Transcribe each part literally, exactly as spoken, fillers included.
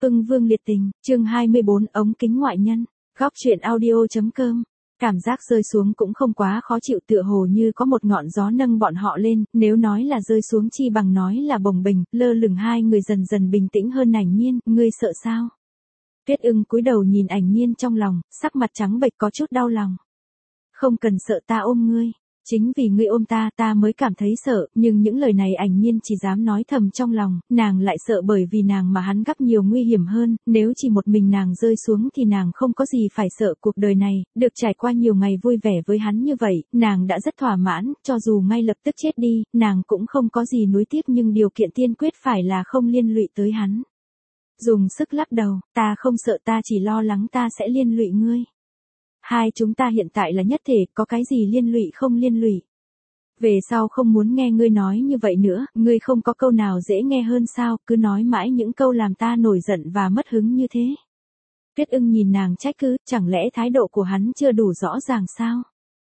Ưng Vương liệt tình, chương hai mươi bốn ống kính ngoại nhân, góc truyện audio.com. Cảm giác rơi xuống cũng không quá khó chịu, tựa hồ như có một ngọn gió nâng bọn họ lên, nếu nói là rơi xuống chi bằng nói là bồng bềnh, lơ lửng. Hai người dần dần bình tĩnh hơn. Ảnh Nhiên, ngươi sợ sao? Tuyết Ưng cúi đầu nhìn Ảnh Nhiên trong lòng, sắc mặt trắng bệch có chút đau lòng. Không cần sợ, ta ôm ngươi. Chính vì ngươi ôm ta, ta mới cảm thấy sợ, nhưng những lời này Ảnh Nhiên chỉ dám nói thầm trong lòng, nàng lại sợ bởi vì nàng mà hắn gặp nhiều nguy hiểm hơn, nếu chỉ một mình nàng rơi xuống thì nàng không có gì phải sợ. Cuộc đời này, được trải qua nhiều ngày vui vẻ với hắn như vậy, nàng đã rất thỏa mãn, cho dù ngay lập tức chết đi, nàng cũng không có gì nuối tiếc, nhưng điều kiện tiên quyết phải là không liên lụy tới hắn. Dùng sức lắc đầu, ta không sợ, ta chỉ lo lắng ta sẽ liên lụy ngươi. Hai chúng ta hiện tại là nhất thể, có cái gì liên lụy không liên lụy. Về sau không muốn nghe ngươi nói như vậy nữa, ngươi không có câu nào dễ nghe hơn sao, cứ nói mãi những câu làm ta nổi giận và mất hứng như thế. Tuyết Ưng nhìn nàng trách cứ, chẳng lẽ thái độ của hắn chưa đủ rõ ràng sao?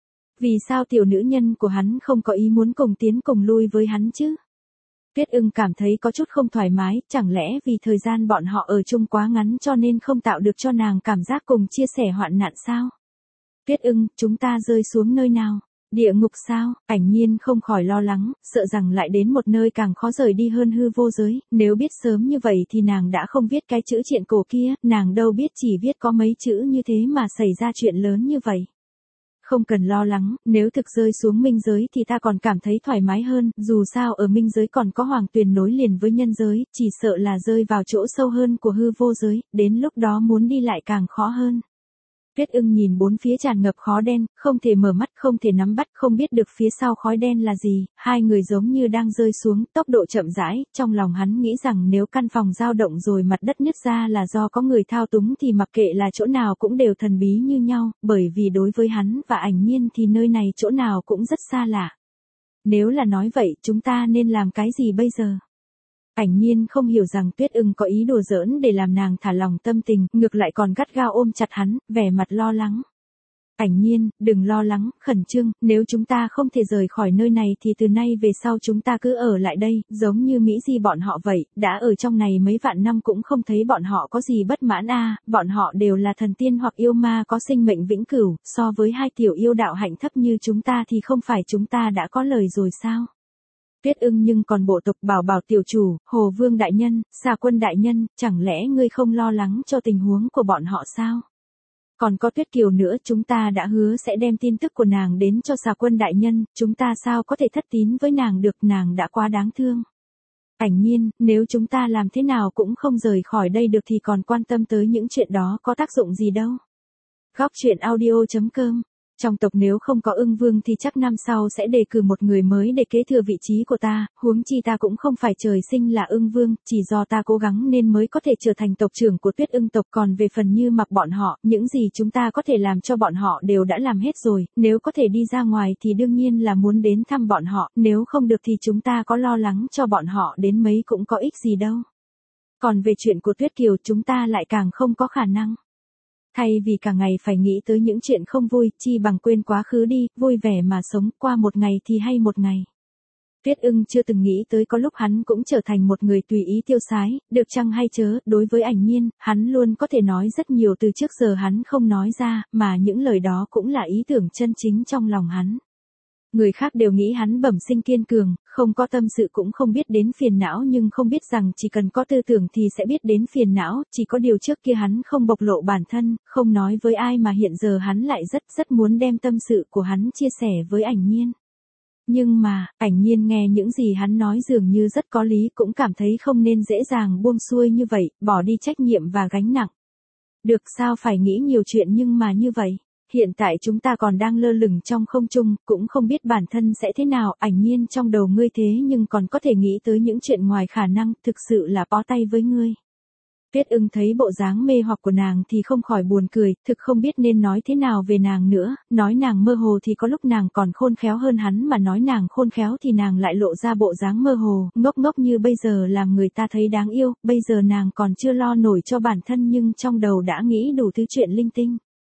Vì sao tiểu nữ nhân của hắn không có ý muốn cùng tiến cùng lui với hắn chứ? Tuyết Ưng cảm thấy có chút không thoải mái, chẳng lẽ vì thời gian bọn họ ở chung quá ngắn cho nên không tạo được cho nàng cảm giác cùng chia sẻ hoạn nạn sao? Tuyết Ưng, chúng ta rơi xuống nơi nào? Địa ngục sao? Ảnh Nhiên không khỏi lo lắng, sợ rằng lại đến một nơi càng khó rời đi hơn hư vô giới, nếu biết sớm như vậy thì nàng đã không viết cái chữ triện cổ kia, nàng đâu biết chỉ viết có mấy chữ như thế mà xảy ra chuyện lớn như vậy. Không cần lo lắng, nếu thực rơi xuống minh giới thì ta còn cảm thấy thoải mái hơn, dù sao ở minh giới còn có hoàng tuyền nối liền với nhân giới, chỉ sợ là rơi vào chỗ sâu hơn của hư vô giới, đến lúc đó muốn đi lại càng khó hơn. Tuyết Ưng nhìn bốn phía tràn ngập khói đen, không thể mở mắt, không thể nắm bắt, không biết được phía sau khói đen là gì, hai người giống như đang rơi xuống, tốc độ chậm rãi, trong lòng hắn nghĩ rằng nếu căn phòng dao động rồi mặt đất nứt ra là do có người thao túng thì mặc kệ là chỗ nào cũng đều thần bí như nhau, bởi vì đối với hắn và Ảnh Nhiên thì nơi này chỗ nào cũng rất xa lạ. Nếu là nói vậy, chúng ta nên làm cái gì bây giờ? Ảnh Nhiên không hiểu rằng Tuyết Ưng có ý đùa giỡn để làm nàng thả lòng tâm tình, ngược lại còn gắt gao ôm chặt hắn, vẻ mặt lo lắng. Ảnh Nhiên, đừng lo lắng, khẩn trương, nếu chúng ta không thể rời khỏi nơi này thì từ nay về sau chúng ta cứ ở lại đây, giống như Mỹ Di bọn họ vậy, đã ở trong này mấy vạn năm cũng không thấy bọn họ có gì bất mãn a, à, bọn họ đều là thần tiên hoặc yêu ma có sinh mệnh vĩnh cửu, so với hai tiểu yêu đạo hạnh thấp như chúng ta thì không phải chúng ta đã có lời rồi sao? Tuyết Ưng nhưng còn bộ tộc Bảo Bảo tiểu chủ, Hồ Vương đại nhân, Xà Quân đại nhân, chẳng lẽ ngươi không lo lắng cho tình huống của bọn họ sao? Còn có Tuyết Kiều nữa, chúng ta đã hứa sẽ đem tin tức của nàng đến cho Xà Quân đại nhân, chúng ta sao có thể thất tín với nàng được, nàng đã quá đáng thương. Ảnh Nhiên, nếu chúng ta làm thế nào cũng không rời khỏi đây được thì còn quan tâm tới những chuyện đó có tác dụng gì đâu. Góc truyện audio.com. Trong tộc nếu không có Ưng Vương thì chắc năm sau sẽ đề cử một người mới để kế thừa vị trí của ta, huống chi ta cũng không phải trời sinh là Ưng Vương, chỉ do ta cố gắng nên mới có thể trở thành tộc trưởng của Tuyết Ưng tộc. Còn về phần Như Mặc bọn họ, những gì chúng ta có thể làm cho bọn họ đều đã làm hết rồi, nếu có thể đi ra ngoài thì đương nhiên là muốn đến thăm bọn họ, nếu không được thì chúng ta có lo lắng cho bọn họ đến mấy cũng có ích gì đâu. Còn về chuyện của Tuyết Kiều chúng ta lại càng không có khả năng. Thay vì cả ngày phải nghĩ tới những chuyện không vui, chi bằng quên quá khứ đi, vui vẻ mà sống, qua một ngày thì hay một ngày. Tuyết Ưng chưa từng nghĩ tới có lúc hắn cũng trở thành một người tùy ý tiêu sái, được chăng hay chớ, đối với Ảnh Nhiên, hắn luôn có thể nói rất nhiều từ trước giờ hắn không nói ra, mà những lời đó cũng là ý tưởng chân chính trong lòng hắn. Người khác đều nghĩ hắn bẩm sinh kiên cường, không có tâm sự cũng không biết đến phiền não, nhưng không biết rằng chỉ cần có tư tưởng thì sẽ biết đến phiền não, chỉ có điều trước kia hắn không bộc lộ bản thân, không nói với ai mà hiện giờ hắn lại rất rất muốn đem tâm sự của hắn chia sẻ với Ảnh Nhiên. Nhưng mà, Ảnh Nhiên nghe những gì hắn nói dường như rất có lý, cũng cảm thấy không nên dễ dàng buông xuôi như vậy, bỏ đi trách nhiệm và gánh nặng. Được, sao phải nghĩ nhiều chuyện nhưng mà như vậy. Hiện tại chúng ta còn đang lơ lửng trong không trung, cũng không biết bản thân sẽ thế nào. Ảnh Nhiên, trong đầu ngươi thế nhưng còn có thể nghĩ tới những chuyện ngoài khả năng, thực sự là bó tay với ngươi. Tuyết Ưng thấy bộ dáng mê hoặc của nàng thì không khỏi buồn cười, thực không biết nên nói thế nào về nàng nữa, nói nàng mơ hồ thì có lúc nàng còn khôn khéo hơn hắn, mà nói nàng khôn khéo thì nàng lại lộ ra bộ dáng mơ hồ, ngốc ngốc như bây giờ làm người ta thấy đáng yêu, bây giờ nàng còn chưa lo nổi cho bản thân nhưng trong đầu đã nghĩ đủ thứ chuyện linh tinh.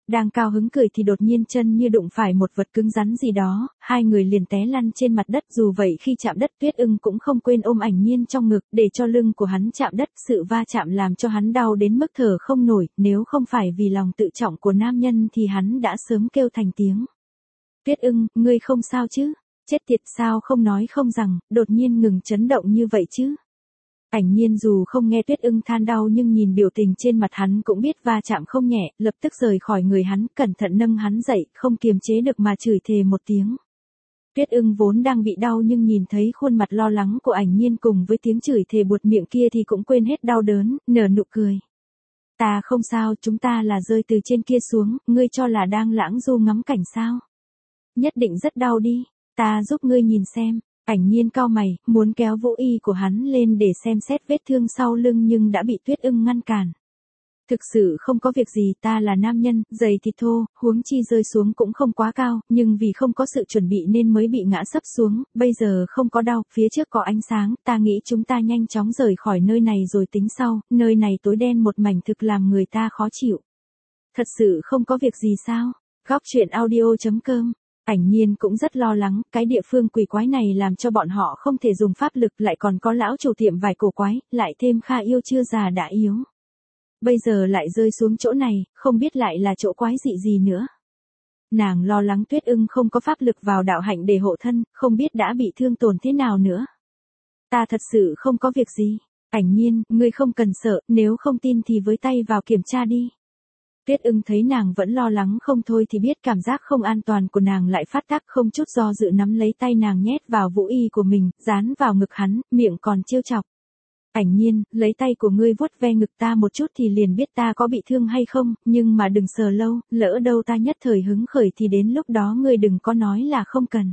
Đang cao hứng cười thì đột nhiên chân như đụng phải một vật cứng rắn gì đó, hai người liền té lăn trên mặt đất. Dù vậy khi chạm đất Tuyết Ưng cũng không quên ôm Ảnh Nhiên trong ngực để cho lưng của hắn chạm đất. Sự va chạm làm cho hắn đau đến mức thở không nổi, nếu không phải vì lòng tự trọng của nam nhân thì hắn đã sớm kêu thành tiếng. Tuyết Ưng, ngươi không sao chứ? Chết tiệt, sao không nói không rằng, đột nhiên ngừng chấn động như vậy chứ? Ảnh Nhiên dù không nghe Tuyết Ưng than đau nhưng nhìn biểu tình trên mặt hắn cũng biết va chạm không nhẹ, lập tức rời khỏi người hắn, cẩn thận nâng hắn dậy, không kiềm chế được mà chửi thề một tiếng. Tuyết Ưng vốn đang bị đau nhưng nhìn thấy khuôn mặt lo lắng của Ảnh Nhiên cùng với tiếng chửi thề buột miệng kia thì cũng quên hết đau đớn, nở nụ cười. Ta không sao, chúng ta là rơi từ trên kia xuống, ngươi cho là đang lãng du ngắm cảnh sao? Nhất định rất đau đi, ta giúp ngươi nhìn xem. Ảnh Nhiên cau mày, muốn kéo vũ y của hắn lên để xem xét vết thương sau lưng nhưng đã bị Tuyết Ưng ngăn cản. Thực sự không có việc gì, ta là nam nhân, giày thịt thô, huống chi rơi xuống cũng không quá cao, nhưng vì không có sự chuẩn bị nên mới bị ngã sấp xuống, bây giờ không có đau, phía trước có ánh sáng, ta nghĩ chúng ta nhanh chóng rời khỏi nơi này rồi tính sau, nơi này tối đen một mảnh thực làm người ta khó chịu. Thật sự không có việc gì sao? Góc truyện audio chấm com. Ảnh Nhiên cũng rất lo lắng, cái địa phương quỷ quái này làm cho bọn họ không thể dùng pháp lực, lại còn có lão chủ tiệm vải cổ quái, lại thêm Kha yêu chưa già đã yếu. Bây giờ lại rơi xuống chỗ này, không biết lại là chỗ quái dị gì nữa. Nàng lo lắng Tuyết Ưng không có pháp lực vào đạo hạnh để hộ thân, không biết đã bị thương tổn thế nào nữa. Ta thật sự không có việc gì. Ảnh Nhiên, ngươi không cần sợ, nếu không tin thì với tay vào kiểm tra đi. Tuyết Ưng thấy nàng vẫn lo lắng không thôi thì biết cảm giác không an toàn của nàng lại phát tác, không chút do dự nắm lấy tay nàng nhét vào vũ y của mình, dán vào ngực hắn, miệng còn trêu chọc. Ảnh Nhiên, lấy tay của ngươi vuốt ve ngực ta một chút thì liền biết ta có bị thương hay không, nhưng mà đừng sờ lâu, lỡ đâu ta nhất thời hứng khởi thì đến lúc đó ngươi đừng có nói là không cần.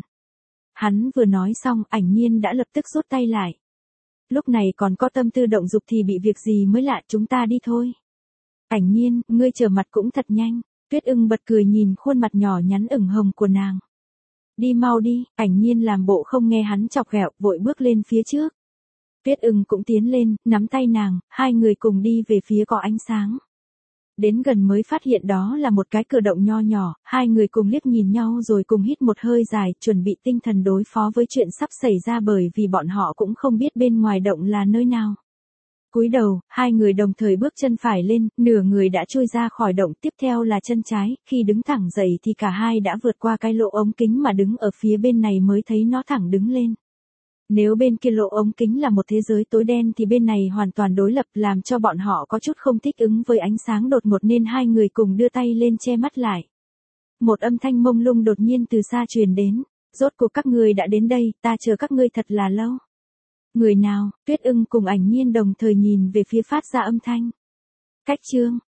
Hắn vừa nói xong, Ảnh Nhiên đã lập tức rút tay lại. Lúc này còn có tâm tư động dục thì bị việc gì mới lạ, chúng ta đi thôi. Ảnh Nhiên, ngươi trở mặt cũng thật nhanh. Tuyết Ưng bật cười nhìn khuôn mặt nhỏ nhắn ửng hồng của nàng. Đi mau đi, Ảnh Nhiên làm bộ không nghe hắn chọc ghẹo, vội bước lên phía trước. Tuyết Ưng cũng tiến lên, nắm tay nàng, hai người cùng đi về phía có ánh sáng. Đến gần mới phát hiện đó là một cái cửa động nho nhỏ, hai người cùng liếc nhìn nhau rồi cùng hít một hơi dài, chuẩn bị tinh thần đối phó với chuyện sắp xảy ra bởi vì bọn họ cũng không biết bên ngoài động là nơi nào. Cúi đầu, hai người đồng thời bước chân phải lên, nửa người đã trôi ra khỏi động, tiếp theo là chân trái, khi đứng thẳng dậy thì cả hai đã vượt qua cái lỗ ống kính mà đứng ở phía bên này mới thấy nó thẳng đứng lên. Nếu bên kia lỗ ống kính là một thế giới tối đen thì bên này hoàn toàn đối lập, làm cho bọn họ có chút không thích ứng với ánh sáng đột ngột nên hai người cùng đưa tay lên che mắt lại. Một âm thanh mông lung đột nhiên từ xa truyền đến, rốt cuộc các ngươi đã đến đây, ta chờ các ngươi thật là lâu. Người nào? Tuyết Ưng cùng Ảnh Nhiên đồng thời nhìn về phía phát ra âm thanh. Cách chương